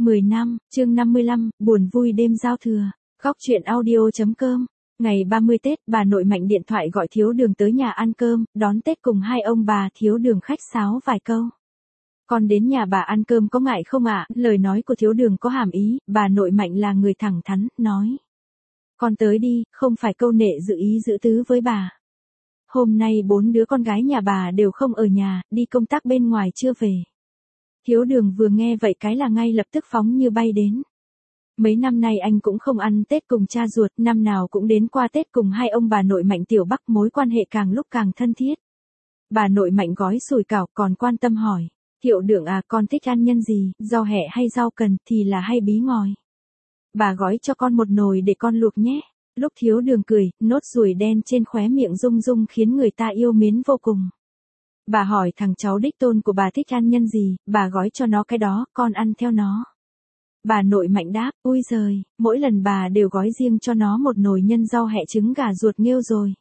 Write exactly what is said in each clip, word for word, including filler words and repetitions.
mười năm, chương năm mươi lăm, buồn vui đêm giao thừa. Góc truyện audio.com. Ngày ba mươi Tết, bà nội Mạnh điện thoại gọi Thiếu Đường tới nhà ăn cơm, đón Tết cùng hai ông bà. Thiếu Đường khách sáo vài câu. Con đến nhà bà ăn cơm có ngại không ạ? Lời nói của Thiếu Đường có hàm ý, bà nội Mạnh là người thẳng thắn, nói. Con tới đi, không phải câu nệ dự ý giữ tứ với bà. Hôm nay bốn đứa con gái nhà bà đều không ở nhà, đi công tác bên ngoài chưa về. Thiếu Đường vừa nghe vậy cái là ngay lập tức phóng như bay đến. Mấy năm nay anh cũng không ăn Tết cùng cha ruột, năm nào cũng đến qua Tết cùng hai ông bà nội Mạnh Tiểu Bắc, mối quan hệ càng lúc càng thân thiết. Bà nội Mạnh gói sủi cảo còn quan tâm hỏi, Thiệu Đường à, con thích ăn nhân gì, rau hẹ hay rau cần, thì là hay bí ngòi. Bà gói cho con một nồi để con luộc nhé. Lúc Thiếu Đường cười, nốt ruồi đen trên khóe miệng rung rung khiến người ta yêu mến vô cùng. Bà hỏi thằng cháu đích tôn của bà thích ăn nhân gì, bà gói cho nó cái đó, con ăn theo nó. Bà nội Mạnh đáp, ui giời, mỗi lần bà đều gói riêng cho nó một nồi nhân rau hẹ trứng gà ruột nghêu rồi.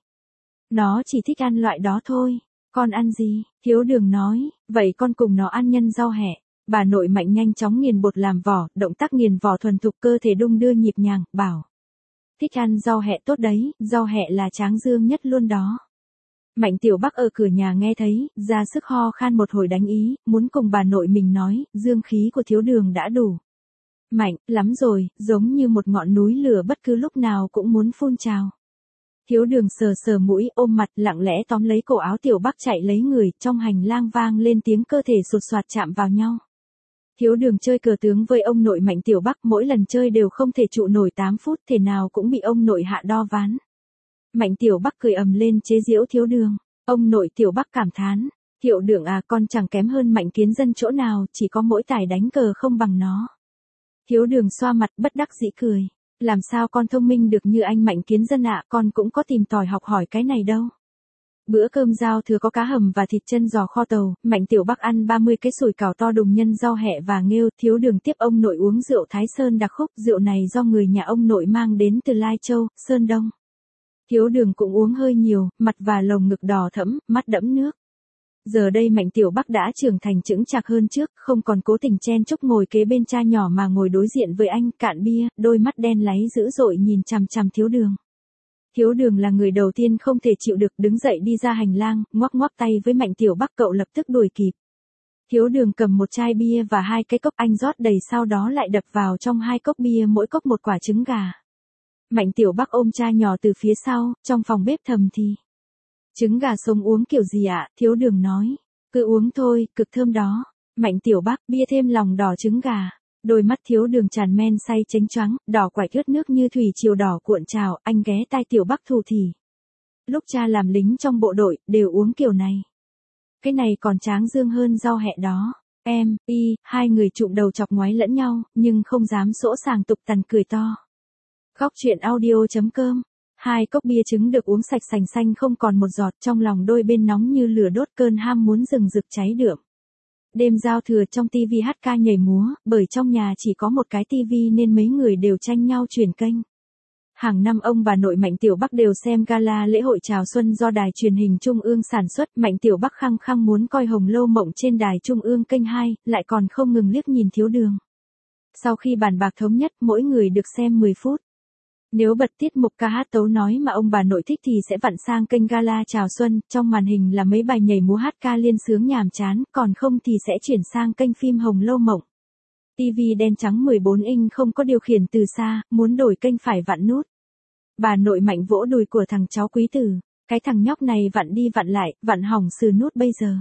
Nó chỉ thích ăn loại đó thôi, con ăn gì? Thiếu Đường nói, vậy con cùng nó ăn nhân rau hẹ. Bà nội Mạnh nhanh chóng nghiền bột làm vỏ, động tác nghiền vỏ thuần thục, cơ thể đung đưa nhịp nhàng, bảo. Thích ăn rau hẹ tốt đấy, rau hẹ là tráng dương nhất luôn đó. Mạnh Tiểu Bắc ở cửa nhà nghe thấy, ra sức ho khan một hồi đánh ý, muốn cùng bà nội mình nói, dương khí của Thiếu Đường đã đủ. Mạnh, lắm rồi, giống như một ngọn núi lửa bất cứ lúc nào cũng muốn phun trào. Thiếu Đường sờ sờ mũi, ôm mặt, lặng lẽ tóm lấy cổ áo Tiểu Bắc chạy lấy người, trong hành lang vang lên tiếng cơ thể sột soạt chạm vào nhau. Thiếu Đường chơi cờ tướng với ông nội Mạnh Tiểu Bắc, mỗi lần chơi đều không thể trụ nổi tám phút, thể nào cũng bị ông nội hạ đo ván. Mạnh Tiểu Bắc cười ầm lên chế giễu Thiếu Đường. Ông nội Tiểu Bắc cảm thán, Thiệu Đường à, con chẳng kém hơn Mạnh Kiến Dân chỗ nào, chỉ có mỗi tài đánh cờ không bằng nó. Thiếu Đường xoa mặt bất đắc dĩ cười, làm sao con thông minh được như anh Mạnh Kiến Dân ạ, con cũng có tìm tòi học hỏi cái này đâu. Bữa cơm giao thừa có cá hầm và thịt chân giò kho tàu, Mạnh Tiểu Bắc ăn ba mươi cái sủi cảo to đùng nhân rau hẹ và nghêu. Thiếu Đường tiếp ông nội uống rượu Thái Sơn đặc khúc, rượu này do người nhà ông nội mang đến từ Lai Châu, Sơn Đông. Thiếu Đường cũng uống hơi nhiều, mặt và lồng ngực đỏ thẫm, mắt đẫm nước. Giờ đây Mạnh Tiểu Bắc đã trưởng thành chững chạc hơn trước, không còn cố tình chen chúc ngồi kế bên cha nhỏ mà ngồi đối diện với anh, cạn bia, đôi mắt đen láy dữ dội nhìn chằm chằm Thiếu Đường. Thiếu Đường là người đầu tiên không thể chịu được, đứng dậy đi ra hành lang, ngoắc ngoắc tay với Mạnh Tiểu Bắc, cậu lập tức đuổi kịp. Thiếu Đường cầm một chai bia và hai cái cốc, anh rót đầy sau đó lại đập vào trong hai cốc bia, mỗi cốc một quả trứng gà. Mạnh Tiểu Bắc ôm cha nhỏ từ phía sau, trong phòng bếp thầm thì. Trứng gà sống uống kiểu gì ạ? Thiếu Đường nói. Cứ uống thôi, cực thơm đó. Mạnh Tiểu Bắc, bia thêm lòng đỏ trứng gà. Đôi mắt Thiếu Đường tràn men say chánh choáng, đỏ quạch ướt nước như thủy triều đỏ cuộn trào, anh ghé tai Tiểu Bắc thủ thỉ. Lúc cha làm lính trong bộ đội, đều uống kiểu này. Cái này còn tráng dương hơn rau hẹ đó. Em, y, hai người trụm đầu chọc ngoáy lẫn nhau, nhưng không dám sỗ sàng tục tằn cười to. Góc truyện audio.com. Hai cốc bia trứng được uống sạch sành xanh không còn một giọt, trong lòng đôi bên nóng như lửa đốt, cơn ham muốn rừng rực cháy đượm. Đêm giao thừa trong tivi hát ca nhảy múa, bởi trong nhà chỉ có một cái tivi nên mấy người đều tranh nhau chuyển kênh. Hàng năm ông bà nội Mạnh Tiểu Bắc đều xem gala lễ hội chào xuân do đài truyền hình Trung ương sản xuất. Mạnh Tiểu Bắc khăng khăng muốn coi Hồng Lâu Mộng trên đài Trung ương kênh hai, lại còn không ngừng liếc nhìn Thiếu Đường. Sau khi bàn bạc thống nhất, mỗi người được xem mười phút. Nếu bật tiết mục ca hát tấu nói mà ông bà nội thích thì sẽ vặn sang kênh gala chào xuân, trong màn hình là mấy bài nhảy múa hát ca liên sướng nhàm chán, còn không thì sẽ chuyển sang kênh phim Hồng Lâu Mộng. Tivi đen trắng mười bốn inch không có điều khiển từ xa, muốn đổi kênh phải vặn nút. Bà nội Mạnh vỗ đùi của thằng cháu quý tử, cái thằng nhóc này vặn đi vặn lại, vặn hỏng sừ nút bây giờ.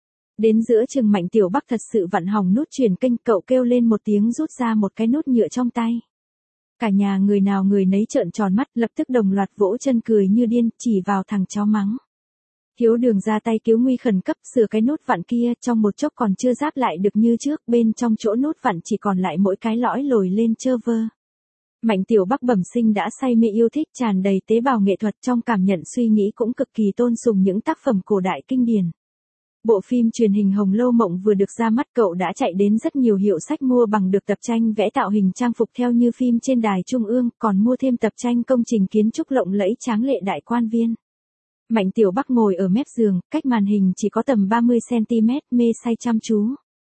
Đến giữa chừng Mạnh Tiểu Bắc thật sự vặn hỏng nút chuyển kênh, cậu kêu lên một tiếng rút ra một cái nút nhựa trong tay. Cả nhà người nào người nấy trợn tròn mắt, lập tức đồng loạt vỗ chân cười như điên, chỉ vào thằng cháu mắng. Thiếu Đường ra tay cứu nguy khẩn cấp, sửa cái nút vặn kia, trong một chốc còn chưa ráp lại được như trước, bên trong chỗ nút vặn chỉ còn lại mỗi cái lõi lồi lên trơ vơ. Mạnh Tiểu Bắc bẩm sinh đã say mê yêu thích, tràn đầy tế bào nghệ thuật, trong cảm nhận suy nghĩ cũng cực kỳ tôn sùng những tác phẩm cổ đại kinh điển. Bộ phim truyền hình Hồng Lâu Mộng vừa được ra mắt, cậu đã chạy đến rất nhiều hiệu sách mua bằng được tập tranh vẽ tạo hình trang phục theo như phim trên đài Trung ương, còn mua thêm tập tranh công trình kiến trúc lộng lẫy tráng lệ Đại Quan Viên. Mạnh Tiểu Bắc ngồi ở mép giường, cách màn hình chỉ có tầm ba mươi xăng ti mét, mê say chăm chú.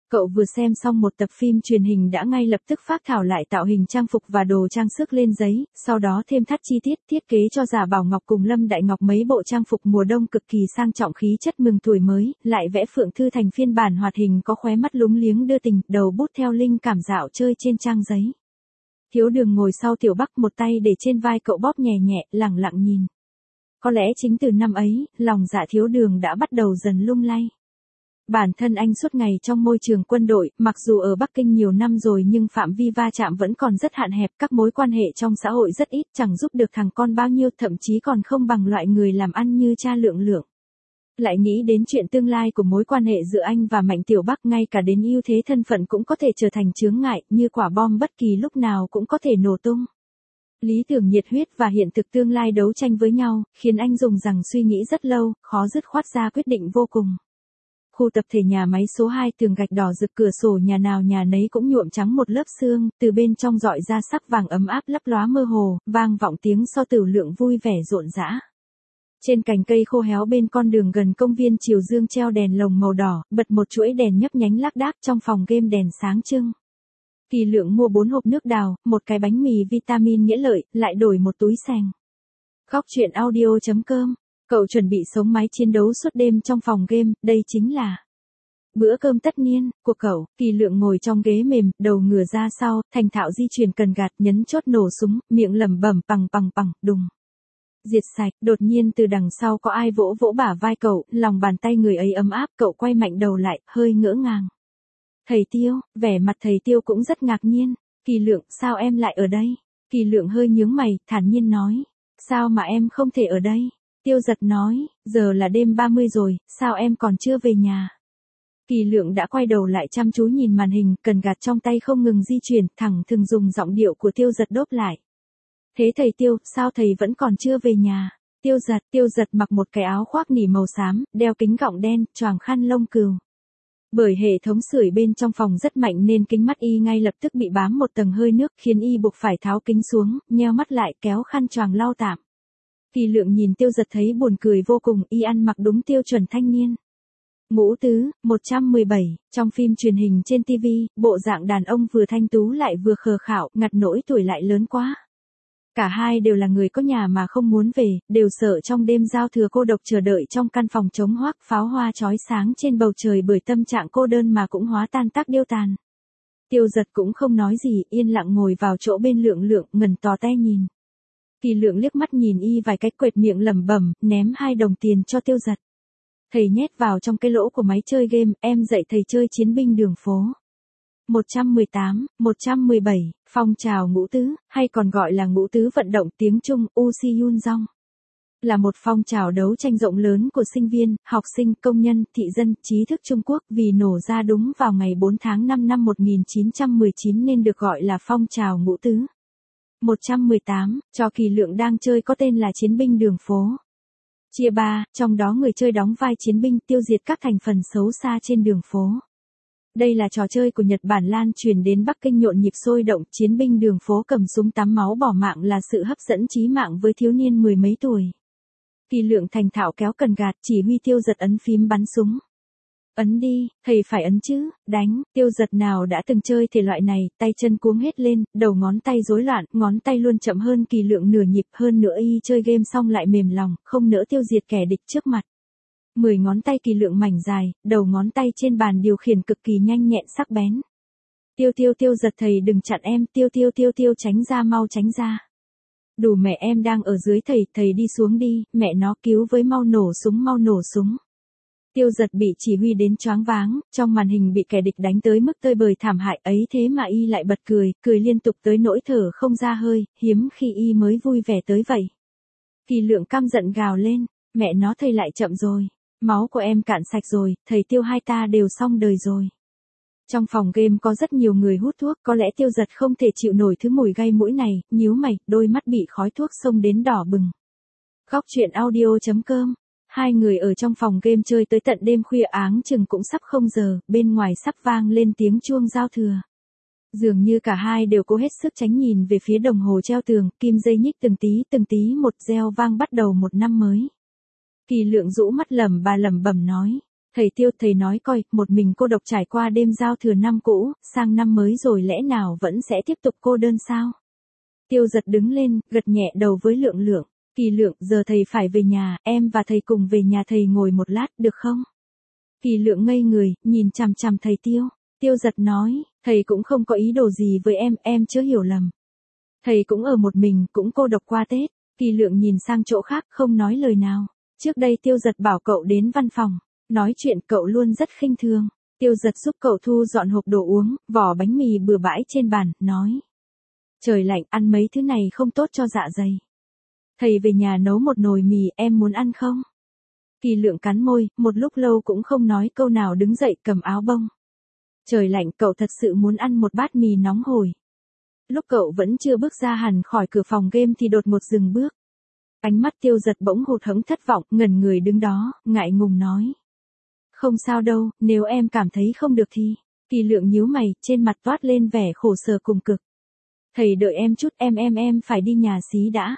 Cậu vừa xem xong một tập phim truyền hình đã ngay lập tức phác thảo lại tạo hình trang phục và đồ trang sức lên giấy, sau đó thêm thắt chi tiết thiết kế cho Giả Bảo Ngọc cùng Lâm Đại Ngọc mấy bộ trang phục mùa đông cực kỳ sang trọng khí chất mừng tuổi mới, lại vẽ Phượng Thư thành phiên bản hoạt hình có khóe mắt lúng liếng đưa tình, đầu bút theo linh cảm dạo chơi trên trang giấy. Thiếu Đường ngồi sau Tiểu Bắc, một tay để trên vai cậu bóp nhẹ nhẹ, lẳng lặng nhìn. Có lẽ chính từ năm ấy, lòng dạ Thiếu Đường đã bắt đầu dần lung lay. Bản thân anh suốt ngày trong môi trường quân đội, mặc dù ở Bắc Kinh nhiều năm rồi nhưng phạm vi va chạm vẫn còn rất hạn hẹp, các mối quan hệ trong xã hội rất ít, chẳng giúp được thằng con bao nhiêu, thậm chí còn không bằng loại người làm ăn như cha Lượng Lượng. Lại nghĩ đến chuyện tương lai của mối quan hệ giữa anh và Mạnh Tiểu Bắc, ngay cả đến ưu thế thân phận cũng có thể trở thành chướng ngại, như quả bom bất kỳ lúc nào cũng có thể nổ tung. Lý tưởng nhiệt huyết và hiện thực tương lai đấu tranh với nhau, khiến anh dùng rằng suy nghĩ rất lâu, khó dứt khoát ra quyết định vô cùng. Khu tập thể nhà máy số hai, tường gạch đỏ rực, cửa sổ nhà nào nhà nấy cũng nhuộm trắng một lớp sương, từ bên trong rọi ra sắc vàng ấm áp lấp lóa mơ hồ, vang vọng tiếng so Tửu Lượng vui vẻ rộn rã. Trên cành cây khô héo bên con đường gần công viên Triều Dương treo đèn lồng màu đỏ, bật một chuỗi đèn nhấp nhánh lác đác, trong phòng game đèn sáng trưng. Kỳ Lượng mua bốn hộp nước đào, một cái bánh mì vitamin Nghĩa Lợi, lại đổi một túi xèng. Góc truyện audio chấm com. Cậu chuẩn bị sống mái chiến đấu suốt đêm trong phòng game, đây chính là bữa cơm tất niên của cậu. Kỳ Lượng ngồi trong ghế mềm, đầu ngửa ra sau, thành thạo di chuyển cần gạt, nhấn chốt nổ súng, miệng lẩm bẩm bằng bằng bằng, đùng. Diệt sạch, đột nhiên từ đằng sau có ai vỗ vỗ bả vai cậu, lòng bàn tay người ấy ấm áp, cậu quay mạnh đầu lại, hơi ngỡ ngàng. Thầy Tiêu, vẻ mặt thầy Tiêu cũng rất ngạc nhiên. Kỳ Lượng, sao em lại ở đây? Kỳ Lượng hơi nhướng mày, thản nhiên nói. Sao mà em không thể ở đây? Tiêu Giật nói, giờ là đêm ba mươi rồi, sao em còn chưa về nhà? Kỳ Lượng đã quay đầu lại chăm chú nhìn màn hình, cần gạt trong tay không ngừng di chuyển, thẳng thừng dùng giọng điệu của Tiêu Giật đốp lại. Thế thầy Tiêu, sao thầy vẫn còn chưa về nhà? Tiêu Giật, Tiêu Giật mặc một cái áo khoác nỉ màu xám, đeo kính gọng đen, choàng khăn lông cừu. Bởi hệ thống sưởi bên trong phòng rất mạnh nên kính mắt y ngay lập tức bị bám một tầng hơi nước, khiến y buộc phải tháo kính xuống, nheo mắt lại, kéo khăn choàng lau tạm. Kỳ Lượng nhìn Tiêu Giật thấy buồn cười vô cùng, y ăn mặc đúng tiêu chuẩn thanh niên. Ngũ Tứ, một trăm mười bảy, trong phim truyền hình trên ti vi, bộ dạng đàn ông vừa thanh tú lại vừa khờ khạo, ngặt nỗi tuổi lại lớn quá. Cả hai đều là người có nhà mà không muốn về, đều sợ trong đêm giao thừa cô độc chờ đợi trong căn phòng trống hoác, pháo hoa chói sáng trên bầu trời bởi tâm trạng cô đơn mà cũng hóa tan tác điêu tàn. Tiêu Giật cũng không nói gì, yên lặng ngồi vào chỗ bên Lượng Lượng, ngẩn tò te nhìn. Kỳ Lượng liếc mắt nhìn y vài cái, quệt miệng lẩm bẩm, ném hai đồng tiền cho Tiêu Giật. Thầy nhét vào trong cái lỗ của máy chơi game, em dạy thầy chơi chiến binh đường phố. một trăm mười tám, một trăm mười bảy, phong trào Ngũ Tứ, hay còn gọi là Ngũ Tứ vận động tiếng Trung, U Si Yun Jong. Là một phong trào đấu tranh rộng lớn của sinh viên, học sinh, công nhân, thị dân, trí thức Trung Quốc, vì nổ ra đúng vào ngày bốn tháng năm năm một nghìn chín trăm mười chín nên được gọi là phong trào Ngũ Tứ. một trăm mười tám, trò Kỳ Lượng đang chơi có tên là chiến binh đường phố. Chia ba, trong đó người chơi đóng vai chiến binh tiêu diệt các thành phần xấu xa trên đường phố. Đây là trò chơi của Nhật Bản lan truyền đến Bắc Kinh nhộn nhịp sôi động, chiến binh đường phố cầm súng tắm máu bỏ mạng là sự hấp dẫn chí mạng với thiếu niên mười mấy tuổi. Kỳ Lượng thành thạo kéo cần gạt, chỉ huy Tiêu Giật ấn phím bắn súng. Ấn đi, thầy phải ấn chứ, đánh. Tiêu Giật nào đã từng chơi thể loại này, tay chân cuống hết lên, đầu ngón tay rối loạn, ngón tay luôn chậm hơn Kỳ Lượng nửa nhịp, hơn nữa y chơi game xong lại mềm lòng, không nỡ tiêu diệt kẻ địch trước mặt. Mười ngón tay Kỳ Lượng mảnh dài, đầu ngón tay trên bàn điều khiển cực kỳ nhanh nhẹn sắc bén. Tiêu Tiêu Tiêu Giật, thầy đừng chặn em, Tiêu Tiêu Tiêu Tiêu tránh ra, mau tránh ra. Đủ, mẹ em đang ở dưới thầy, thầy đi xuống đi, mẹ nó cứu với, mau nổ súng, mau nổ súng. Tiêu Giật bị chỉ huy đến choáng váng, trong màn hình bị kẻ địch đánh tới mức tơi bời thảm hại ấy, thế mà y lại bật cười, cười liên tục tới nỗi thở không ra hơi, hiếm khi y mới vui vẻ tới vậy. Kỳ Lượng căm giận gào lên, mẹ nó thầy lại chậm rồi, máu của em cạn sạch rồi, thầy Tiêu hai ta đều xong đời rồi. Trong phòng game có rất nhiều người hút thuốc, có lẽ Tiêu Giật không thể chịu nổi thứ mùi gây mũi này, nhíu mày, đôi mắt bị khói thuốc xông đến đỏ bừng. Góc truyện audio chấm com. Hai người ở trong phòng game chơi tới tận đêm khuya, áng chừng cũng sắp không giờ, bên ngoài sắp vang lên tiếng chuông giao thừa. Dường như cả hai đều cố hết sức tránh nhìn về phía đồng hồ treo tường, kim dây nhích từng tí từng tí một, reo vang bắt đầu một năm mới. Kỳ Lượng rũ mắt lẩm bà lẩm bẩm nói, Thầy Tiêu, thầy nói coi, một mình cô độc trải qua đêm giao thừa năm cũ, sang năm mới rồi lẽ nào vẫn sẽ tiếp tục cô đơn sao? Tiêu Giật đứng lên, gật nhẹ đầu với Lượng Lượng. Kỳ Lượng, giờ thầy phải về nhà, em và thầy cùng về nhà thầy ngồi một lát, được không? Kỳ Lượng ngây người, nhìn chằm chằm thầy Tiêu. Tiêu Giật nói, thầy cũng không có ý đồ gì với em, em chưa hiểu lầm. Thầy cũng ở một mình, cũng cô độc qua Tết. Kỳ Lượng nhìn sang chỗ khác, không nói lời nào. Trước đây Tiêu Giật bảo cậu đến văn phòng. Nói chuyện cậu luôn rất khinh thường. Tiêu Giật giúp cậu thu dọn hộp đồ uống, vỏ bánh mì bừa bãi trên bàn, nói. Trời lạnh, ăn mấy thứ này không tốt cho dạ dày. Thầy về nhà nấu một nồi mì, em muốn ăn không? Kỳ Lượng cắn môi, một lúc lâu cũng không nói câu nào, đứng dậy cầm áo bông. Trời lạnh, cậu thật sự muốn ăn một bát mì nóng hổi. Lúc cậu vẫn chưa bước ra hẳn khỏi cửa phòng game thì đột ngột dừng bước. Ánh mắt Tiêu Giật bỗng hụt hẫng thất vọng, ngẩn người đứng đó, ngại ngùng nói. Không sao đâu, nếu em cảm thấy không được thì. Kỳ Lượng nhíu mày, trên mặt toát lên vẻ khổ sở cùng cực. Thầy đợi em chút, em em em phải đi nhà xí đã.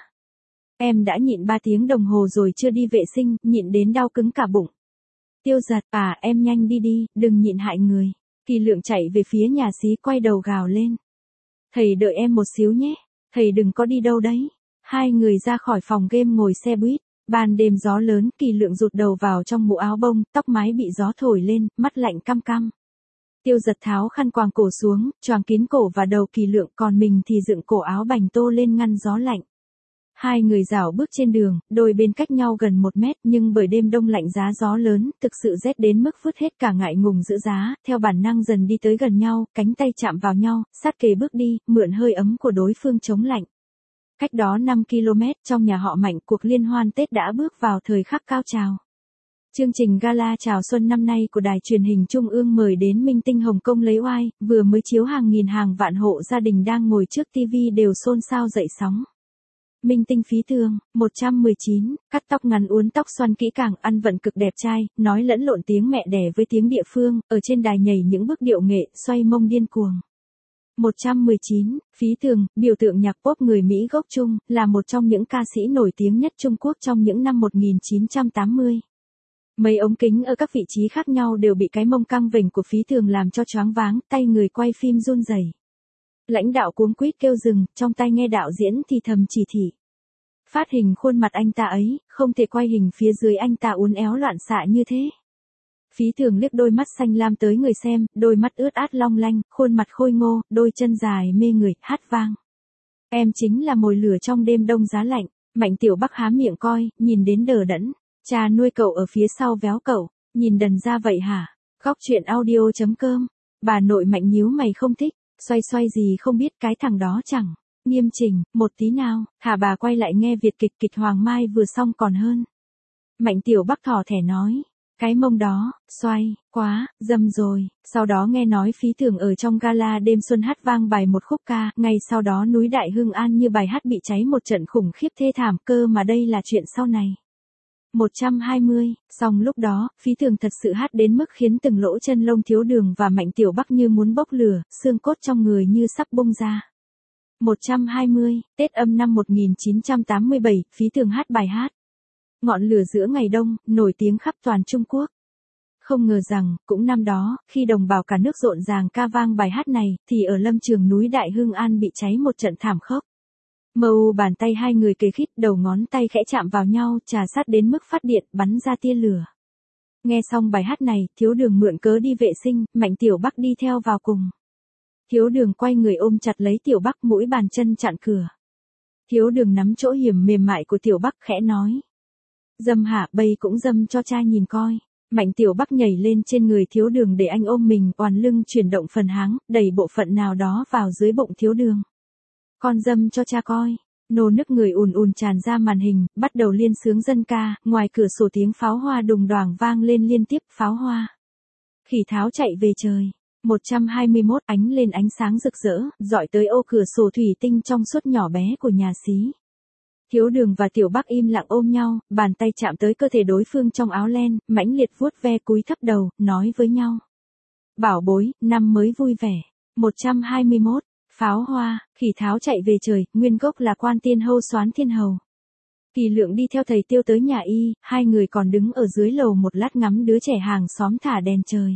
Em đã nhịn ba tiếng đồng hồ rồi chưa đi vệ sinh, nhịn đến đau cứng cả bụng. Tiêu Giật, à em nhanh đi đi, đừng nhịn hại người. Kỳ Lượng chạy về phía nhà xí, quay đầu gào lên. Thầy đợi em một xíu nhé, thầy đừng có đi đâu đấy. Hai người ra khỏi phòng game ngồi xe buýt. Ban đêm gió lớn, Kỳ Lượng rụt đầu vào trong mũ áo bông, tóc mái bị gió thổi lên, mắt lạnh căm căm. Tiêu Giật tháo khăn quàng cổ xuống, choàng kín cổ và đầu Kỳ Lượng, còn mình thì dựng cổ áo bành tô lên ngăn gió lạnh. Hai người rảo bước trên đường, đôi bên cách nhau gần một mét, nhưng bởi đêm đông lạnh giá gió lớn, thực sự rét đến mức vứt hết cả ngại ngùng giữ giá, theo bản năng dần đi tới gần nhau, cánh tay chạm vào nhau, sát kề bước đi, mượn hơi ấm của đối phương chống lạnh. Cách đó năm ki lô mét, trong nhà họ Mạnh, cuộc liên hoan Tết đã bước vào thời khắc cao trào. Chương trình gala chào xuân năm nay của Đài Truyền hình Trung ương mời đến minh tinh Hồng Kông lấy oai, vừa mới chiếu hàng nghìn hàng vạn hộ gia đình đang ngồi trước tivi đều xôn xao dậy sóng. Minh tinh Phí Tường, một trăm mười chín, cắt tóc ngắn uốn tóc xoăn kỹ càng, ăn vận cực đẹp trai, nói lẫn lộn tiếng mẹ đẻ với tiếng địa phương, ở trên đài nhảy những bước điệu nghệ, xoay mông điên cuồng. một trăm mười chín, Phí Tường, biểu tượng nhạc pop người Mỹ gốc Trung, là một trong những ca sĩ nổi tiếng nhất Trung Quốc trong những năm một nghìn chín trăm tám mươi. Mấy ống kính ở các vị trí khác nhau đều bị cái mông căng vểnh của Phí Tường làm cho choáng váng, tay người quay phim run rẩy. Lãnh đạo cuống quýt kêu dừng, trong tai nghe đạo diễn thì thầm chỉ thị. Phát hình khuôn mặt anh ta ấy, không thể quay hình phía dưới anh ta uốn éo loạn xạ như thế. Phí Tường liếc đôi mắt xanh lam tới người xem, đôi mắt ướt át long lanh, khuôn mặt khôi ngô, đôi chân dài mê người, hát vang. Em chính là mồi lửa trong đêm đông giá lạnh. Mạnh Tiểu Bắc há miệng coi, nhìn đến đờ đẫn. Cha nuôi cậu ở phía sau véo cậu, nhìn đần ra vậy hả? Góc chuyện audio chấm com. Bà nội Mạnh nhíu mày không thích, xoay xoay gì không biết, cái thằng đó chẳng nghiêm chỉnh một tí nào. Thả bà quay lại nghe Việt kịch kịch Hoàng Mai vừa xong còn hơn. Mạnh Tiểu Bắc thỏ thẻ nói. Cái mông đó, xoay, quá, dâm rồi. Sau đó nghe nói Phí Tường ở trong gala đêm xuân hát vang bài một khúc ca, ngay sau đó núi Đại Hưng An như bài hát bị cháy một trận khủng khiếp thê thảm, cơ mà đây là chuyện sau này. một trăm hai mươi, song lúc đó, Phí Tường thật sự hát đến mức khiến từng lỗ chân lông Thiếu Đường và Mạnh Tiểu Bắc như muốn bốc lửa, xương cốt trong người như sắp bung ra. một trăm hai mươi, Tết Âm năm một nghìn chín trăm tám mươi bảy, Phí Tường hát bài hát Ngọn lửa giữa ngày đông, nổi tiếng khắp toàn Trung Quốc. Không ngờ rằng, cũng năm đó, khi đồng bào cả nước rộn ràng ca vang bài hát này, thì ở lâm trường núi Đại Hưng An bị cháy một trận thảm khốc. Mờ u bàn tay hai người kề khít, đầu ngón tay khẽ chạm vào nhau, trà sát đến mức phát điện, bắn ra tia lửa. Nghe xong bài hát này, Thiếu Đường mượn cớ đi vệ sinh, Mạnh Tiểu Bắc đi theo vào cùng. Thiếu Đường quay người ôm chặt lấy Tiểu Bắc, mũi bàn chân chặn cửa. Thiếu Đường nắm chỗ hiểm mềm mại của Tiểu Bắc, khẽ nói. Dâm hả, bây cũng dâm cho cha nhìn coi. Mạnh Tiểu Bắc nhảy lên trên người Thiếu Đường để anh ôm mình, oằn lưng chuyển động phần háng, đẩy bộ phận nào đó vào dưới bụng Thiếu Đường. Con dâm cho cha coi. Nô nức người ùn ùn tràn ra màn hình, bắt đầu liên sướng dân ca, ngoài cửa sổ tiếng pháo hoa đùng đoàng vang lên liên tiếp, pháo hoa. Khỉ tháo chạy về trời. một trăm hai mươi mốt, ánh lên ánh sáng rực rỡ, dọi tới ô cửa sổ thủy tinh trong suốt nhỏ bé của nhà xí. Thiếu Đường và Tiểu Bắc im lặng ôm nhau, bàn tay chạm tới cơ thể đối phương trong áo len, mãnh liệt vuốt ve cúi thấp đầu, nói với nhau. Bảo bối, năm mới vui vẻ. một trăm hai mươi mốt, pháo hoa, khỉ tháo chạy về trời, nguyên gốc là Quan Tiên Hâu Soán Thiên Hầu. Kỳ Lượng đi theo thầy Tiêu tới nhà y, hai người còn đứng ở dưới lầu một lát ngắm đứa trẻ hàng xóm thả đèn trời.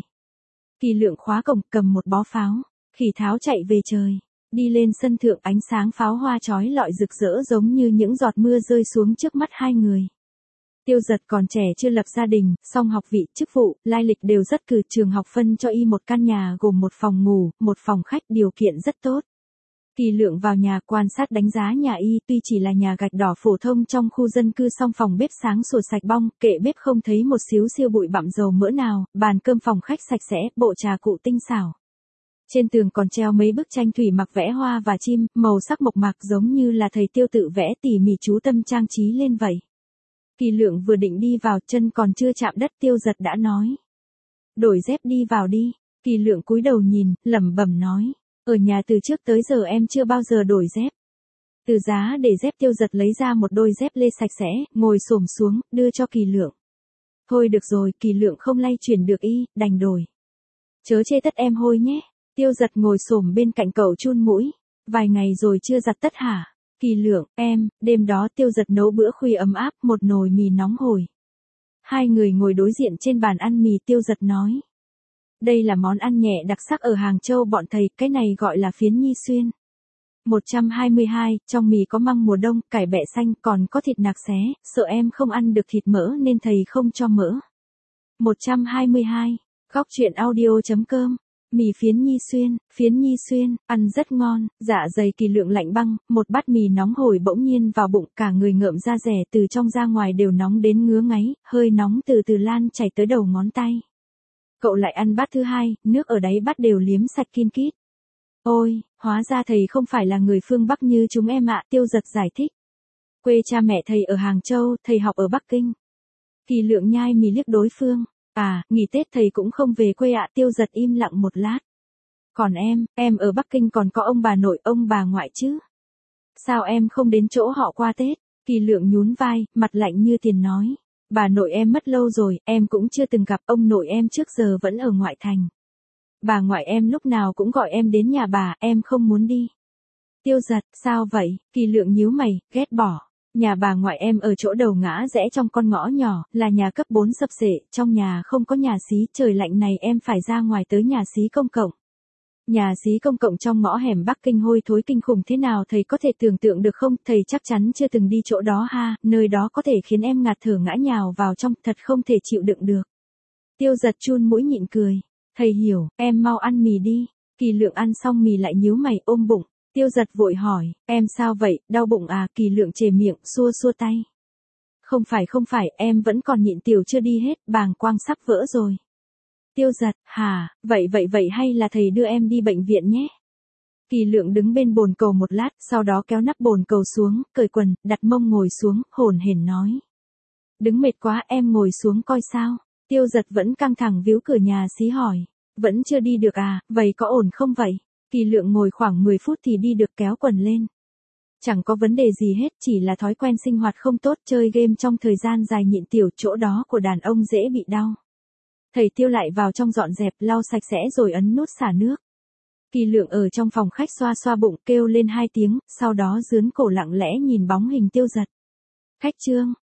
Kỳ Lượng khóa cổng, cầm một bó pháo, khỉ tháo chạy về trời. Đi lên sân thượng, ánh sáng pháo hoa chói lọi rực rỡ giống như những giọt mưa rơi xuống trước mắt hai người. Tiêu Giật còn trẻ chưa lập gia đình, song học vị, chức vụ, lai lịch đều rất cừ, trường học phân cho y một căn nhà gồm một phòng ngủ, một phòng khách, điều kiện rất tốt. Kỳ Lượng vào nhà quan sát đánh giá nhà y, tuy chỉ là nhà gạch đỏ phổ thông trong khu dân cư song phòng bếp sáng sủa sạch bong, kệ bếp không thấy một xíu siêu bụi bặm dầu mỡ nào, bàn cơm phòng khách sạch sẽ, bộ trà cụ tinh xảo. Trên tường còn treo mấy bức tranh thủy mặc vẽ hoa và chim, màu sắc mộc mạc giống như là thầy Tiêu tự vẽ tỉ mỉ chú tâm trang trí lên vậy. Kỳ Lượng vừa định đi vào, chân còn chưa chạm đất, Tiêu Giật đã nói: "Đổi dép đi vào đi." Kỳ Lượng cúi đầu nhìn, lẩm bẩm nói: "Ở nhà từ trước tới giờ em chưa bao giờ đổi dép." Từ giá để dép, Tiêu Giật lấy ra một đôi dép lê sạch sẽ, ngồi xổm xuống, đưa cho Kỳ Lượng. "Thôi được rồi." Kỳ Lượng không lay chuyển được y, đành đổi. "Chớ chê tất em hôi nhé." Tiêu Giật ngồi xổm bên cạnh cậu chun mũi. "Vài ngày rồi chưa giặt tất hả?" Kỳ Lượng: "Em." Đêm đó Tiêu Giật nấu bữa khuya ấm áp, một nồi mì nóng hổi. Hai người ngồi đối diện trên bàn ăn mì, Tiêu Giật nói: "Đây là món ăn nhẹ đặc sắc ở Hàng Châu bọn thầy, cái này gọi là phiến nhi xuyên." một trăm hai mươi hai, trong mì có măng mùa đông, cải bẹ xanh, còn có thịt nạc xé, sợ em không ăn được thịt mỡ nên thầy không cho mỡ. một trăm hai mươi hai, góc truyện audio chấm com. Mì phiến nhi xuyên, phiến nhi xuyên, ăn rất ngon, dạ dày Kỳ Lượng lạnh băng, một bát mì nóng hổi bỗng nhiên vào bụng, cả người ngợm da rẻ, từ trong ra ngoài đều nóng đến ngứa ngáy, hơi nóng từ từ lan chảy tới đầu ngón tay. Cậu lại ăn bát thứ hai, nước ở đáy bát đều liếm sạch kin kít. "Ôi, hóa ra thầy không phải là người phương Bắc như chúng em ạ." Tiêu Giật giải thích. "Quê cha mẹ thầy ở Hàng Châu, thầy học ở Bắc Kinh." Kỳ Lượng nhai mì liếc đối phương. "À, nghỉ Tết thầy cũng không về quê ạ." Tiêu Giật im lặng một lát. "Còn em, em ở Bắc Kinh còn có ông bà nội, ông bà ngoại chứ? Sao em không đến chỗ họ qua Tết?" Kỳ Lượng nhún vai, mặt lạnh như tiền nói: "Bà nội em mất lâu rồi, em cũng chưa từng gặp, ông nội em trước giờ vẫn ở ngoại thành. Bà ngoại em lúc nào cũng gọi em đến nhà bà, em không muốn đi." Tiêu Giật: "Sao vậy?" Kỳ Lượng nhíu mày, ghét bỏ. "Nhà bà ngoại em ở chỗ đầu ngã rẽ trong con ngõ nhỏ, là nhà cấp bốn sập xệ, trong nhà không có nhà xí, trời lạnh này em phải ra ngoài tới nhà xí công cộng. Nhà xí công cộng trong ngõ hẻm Bắc Kinh hôi thối kinh khủng thế nào thầy có thể tưởng tượng được không? Thầy chắc chắn chưa từng đi chỗ đó ha, nơi đó có thể khiến em ngạt thở ngã nhào vào trong, thật không thể chịu đựng được." Tiêu Giật chun mũi nhịn cười. "Thầy hiểu, em mau ăn mì đi." Kỳ Lượng ăn xong mì lại nhíu mày, ôm bụng. Tiêu Giật vội hỏi: "Em sao vậy, đau bụng à?" Kỳ Lượng chề miệng, xua xua tay. "Không phải không phải, em vẫn còn nhịn tiểu chưa đi hết, bàng quang sắp vỡ rồi." Tiêu Giật: "Hả, vậy vậy vậy hay là thầy đưa em đi bệnh viện nhé?" Kỳ Lượng đứng bên bồn cầu một lát, sau đó kéo nắp bồn cầu xuống, cởi quần, đặt mông ngồi xuống, hổn hển nói: "Đứng mệt quá, em ngồi xuống coi sao." Tiêu Giật vẫn căng thẳng víu cửa nhà xí hỏi: "Vẫn chưa đi được à, vậy có ổn không vậy?" Kỳ Lượng ngồi khoảng mười phút thì đi được, kéo quần lên. "Chẳng có vấn đề gì hết, chỉ là thói quen sinh hoạt không tốt, chơi game trong thời gian dài nhịn tiểu, chỗ đó của đàn ông dễ bị đau." Thầy Tiêu lại vào trong dọn dẹp, lau sạch sẽ rồi ấn nút xả nước. Kỳ Lượng ở trong phòng khách xoa xoa bụng, kêu lên hai tiếng, sau đó dướn cổ lặng lẽ nhìn bóng hình Tiêu Giật. Khách trương.